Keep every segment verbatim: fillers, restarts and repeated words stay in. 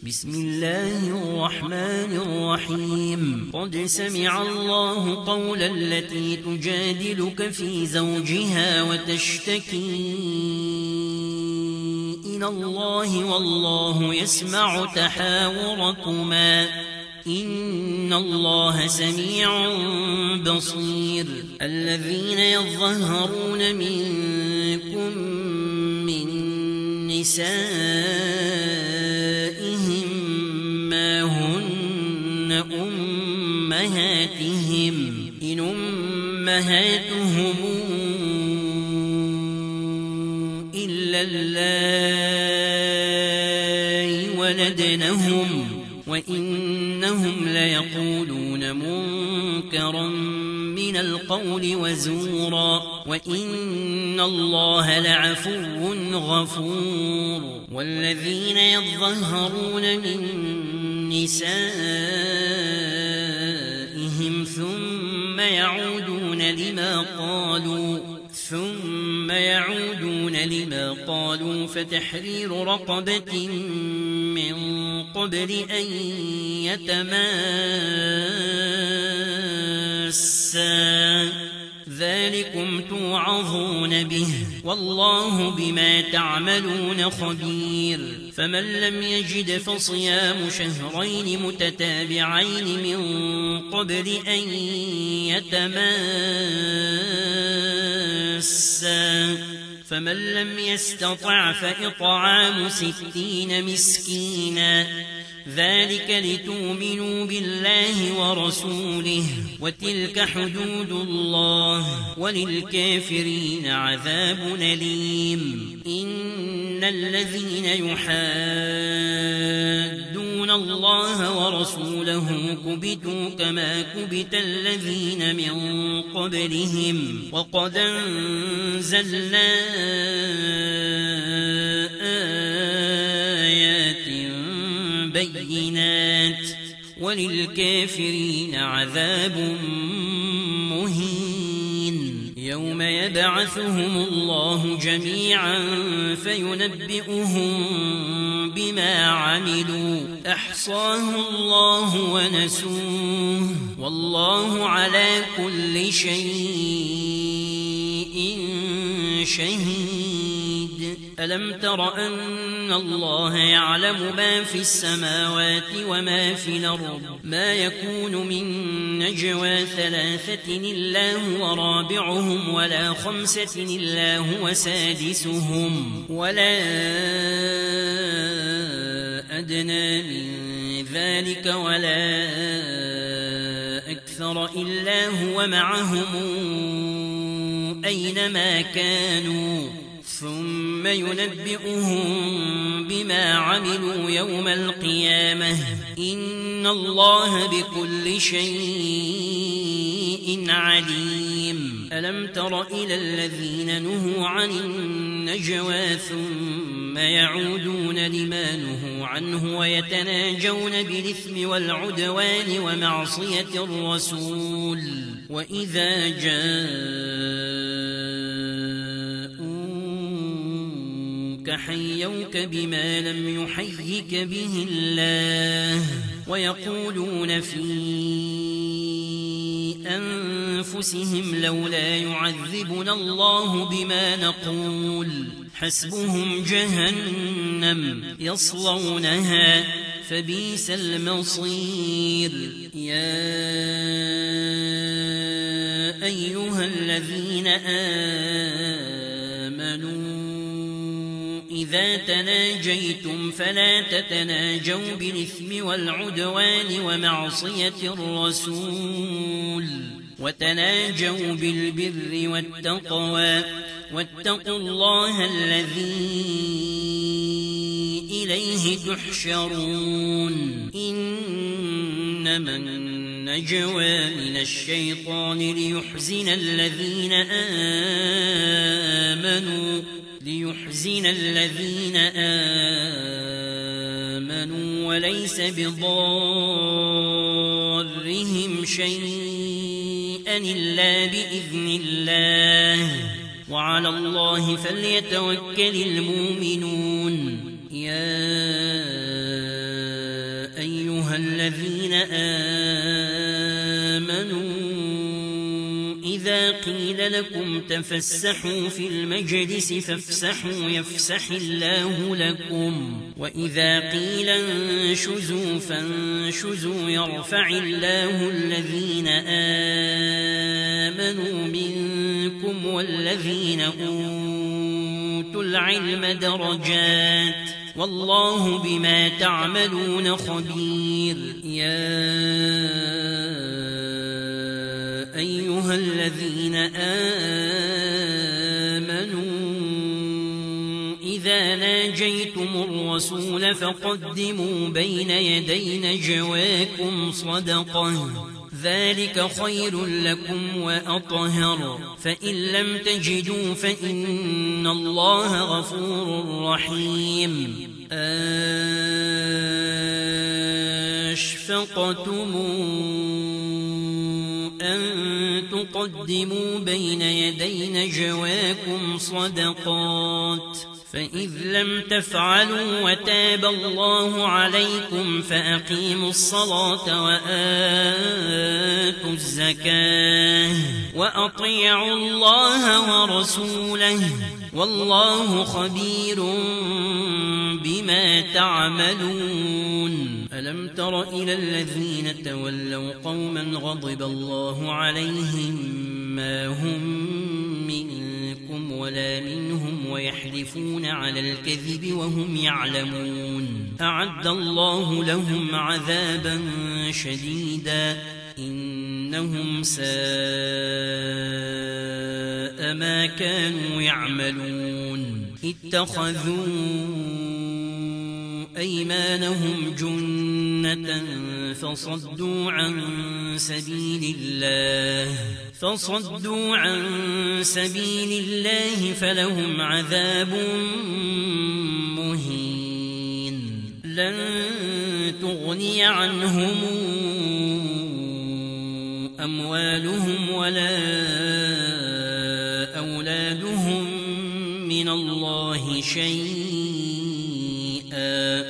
بسم الله الرحمن الرحيم قد سمع الله قول التي تجادلك في زوجها وتشتكي إلى الله والله يسمع تحاوركما إن الله سميع بصير الذين يظهرون منكم من نسائهم ما هن أمهاتهم إن أمهاتهم إلا اللائي ولدنهم وإنهم ليقولون منكرا من القول وزورا وإن الله لعفو غفور والذين يظهرون من نسائهم ثم يعودون لما قالوا ثم يعودون لما قالوا فتحرير رقبة من قبل أن يتماسا ذلكم توعظون به والله بما تعملون خبير فمن لم يجد فصيام شهرين متتابعين من قبل أن يتماسا فمن لم يستطع فإطعام ستين مسكينا ذلك لتؤمنوا بالله ورسوله وتلك حدود الله وللكافرين عذاب أليم إن الذين يحادون الله ورسوله كبتوا كما كبت الذين من قبلهم وقد أنزلنا آيات بينات وللكافرين عذاب مهين يوم يبعثهم الله جميعا فينبئهم بما عملوا أحصاه الله ونسوه والله على كل شيء شهيد ألم تر أن الله يعلم ما في السماوات وما في الأرض ما يكون من نجوى ثلاثة إلا هو رابعهم ولا خمسة إلا هو سادسهم ولا أدنى من ذلك ولا أكثر إلا هو معهم أينما كانوا ثم ينبئهم بما عملوا يوم القيامة إن الله بكل شيء عليم ألم تر إلى الذين نهوا عن النجوى ثم يعودون لما نهوا عنه ويتناجون بالإثم والعدوان ومعصية الرسول وإذا جاءوك حيوك بما لم يحيك به الله ويقولون في أنفسهم لولا يعذبنا الله بما نقول حسبهم جهنم يصلونها فبئس المصير يا أيها الذين آمنوا إذا تناجيتم فلا تتناجوا بالإثم والعدوان ومعصية الرسول وتناجوا بالبر والتقوى واتقوا الله الذي إليه تحشرون إنما النجوى من الشيطان ليحزن الذين آمنوا ليحزن الذين آمنوا وليس بضارهم شيئا إلا بإذن الله وعلى الله فليتوكل المؤمنون يا الذين آمنوا إذا قيل لكم تفسحوا في المجلس فافسحوا يفسح الله لكم وإذا قيل انشزوا فانشزوا يرفع الله الذين آمنوا منكم والذين أوتوا العلم درجات والله بما تعملون خبير. يا أيها الذين آمنوا إذا ناجيتم الرسول فقدموا بين يدي نجواكم صدقة ذلك خير لكم وأطهر فإن لم تجدوا فإن الله غفور رحيم. أشفقتم أن تقدموا بين يدي نجواكم صدقات فإذ لم تفعلوا وتاب الله عليكم فأقيموا الصلاة وآتوا الزكاة وأطيعوا الله ورسوله والله خبير بما تعملون. ألم تر إلى الذين تولوا قوما غضب الله عليهم ما هم منكم ولا منهم ويحلفون على الكذب وهم يعلمون أعد الله لهم عذابا شديدا إنهم ساء ما كانوا يعملون. اتخذوا أيمانهم جنة فصدوا عن سبيل الله فصدوا عن سبيل الله فلهم عذاب مهين. لن تغني عنهم أموالهم ولا أولادهم من الله شيئا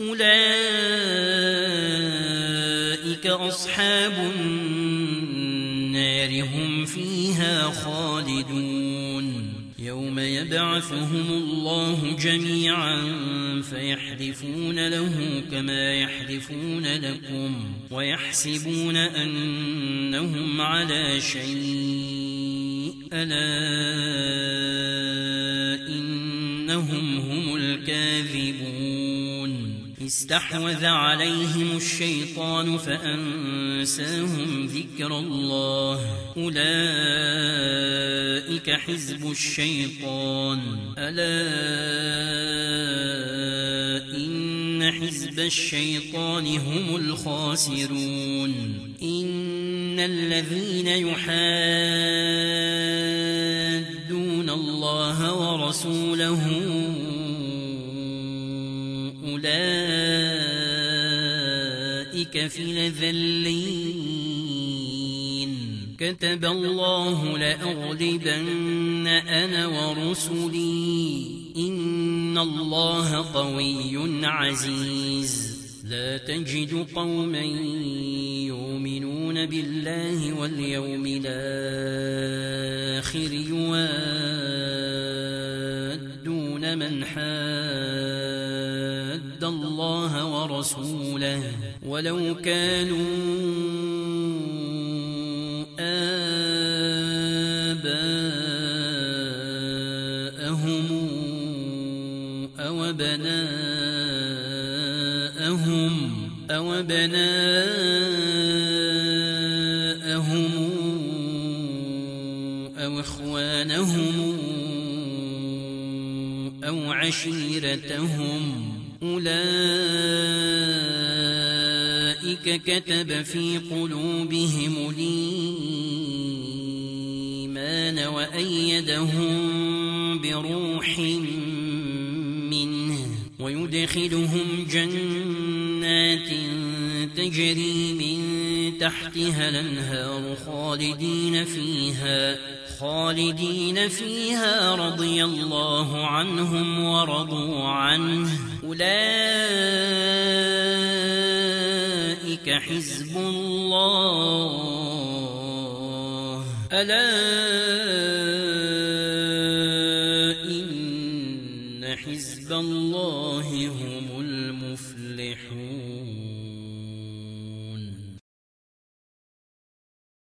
أولئك أصحاب النار هم فيها خالدون. يوم يبعثهم الله جميعا فيحلفون له كما يحلفون لكم ويحسبون أنهم على شيء ألا إنهم هم الكاذبون. استحوذ عليهم الشيطان فأنساهم ذكر الله أولئك حزب الشيطان ألا إن حزب الشيطان هم الخاسرون. إن الذين يحادون الله ورسوله أولئك في الأذلين كتب الله لأغلبن أنا ورسلي إن الله قوي عزيز. لا تجد قوما يؤمنون بالله واليوم الآخر يوادون من حاد الله ورسوله ولو كانوا آباءهم أو أبناءهم أو أبناءهم أو إخوانهم أو عشيرتهم أولئك كتب في قلوبهم الإيمان وأيدهم بروح منه ويدخلهم جنات تجري من تحتها الأنهار خالدين فيها خالدين فيها رضي الله عنهم ورضوا عنه أولئك أولئك حزب الله ألا إن حزب الله هم المفلحون